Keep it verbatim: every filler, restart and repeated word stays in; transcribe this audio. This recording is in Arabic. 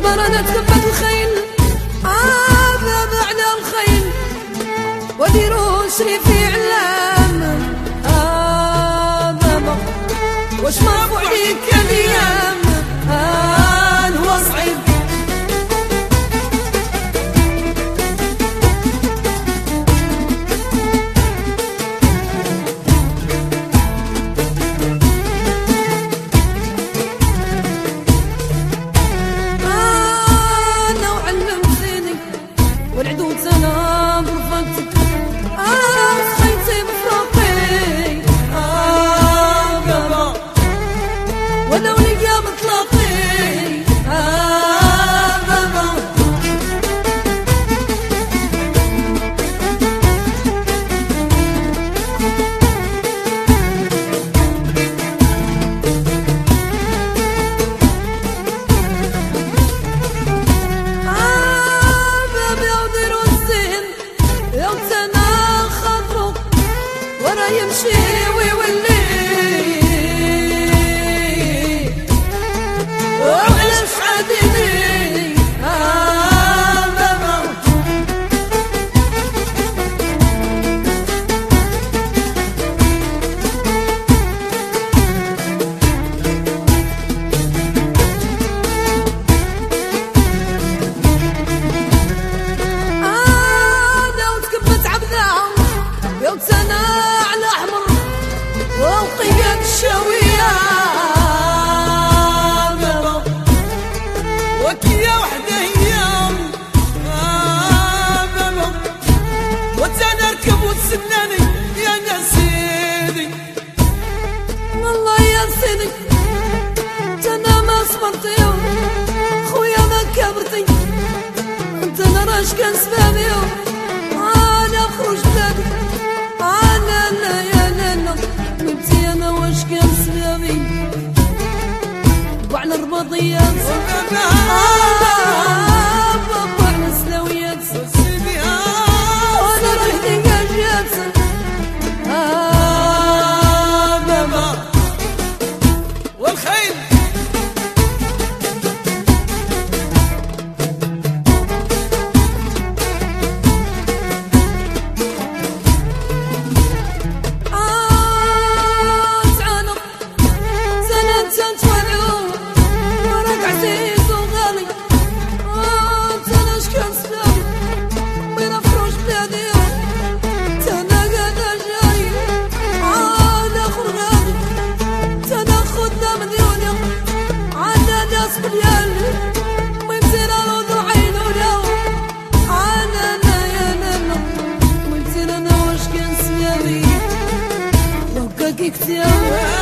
مرة تكبت الخيل عابب على الخيل وديروا شريفي علام آه بابا واش مرفوع عليك الايام آه هو صعيب والعدود انا برفقتك اه خيتي بفراقي اه بابا ولو لقى مطلقي اه بابا يمشي ويولي وعلاش عاديني آه بابا آه لو تكبت عبدها يوم سنة وقيت الشوية بابا وكيا وحدة ايام آه بابا وتانا اركب وتسناني يا نسيدي والله يا سيدي تانا ما صبرت يوم خويا ما كبرتي انت انا راش كان سبابي انا خرج بلادي انا لا يا لا وانتي انا واش كان سبابي وعلى الرباضيات آه بابا على السلاويات وانا رحتي قاجات آه بابا والخيل كيكتيا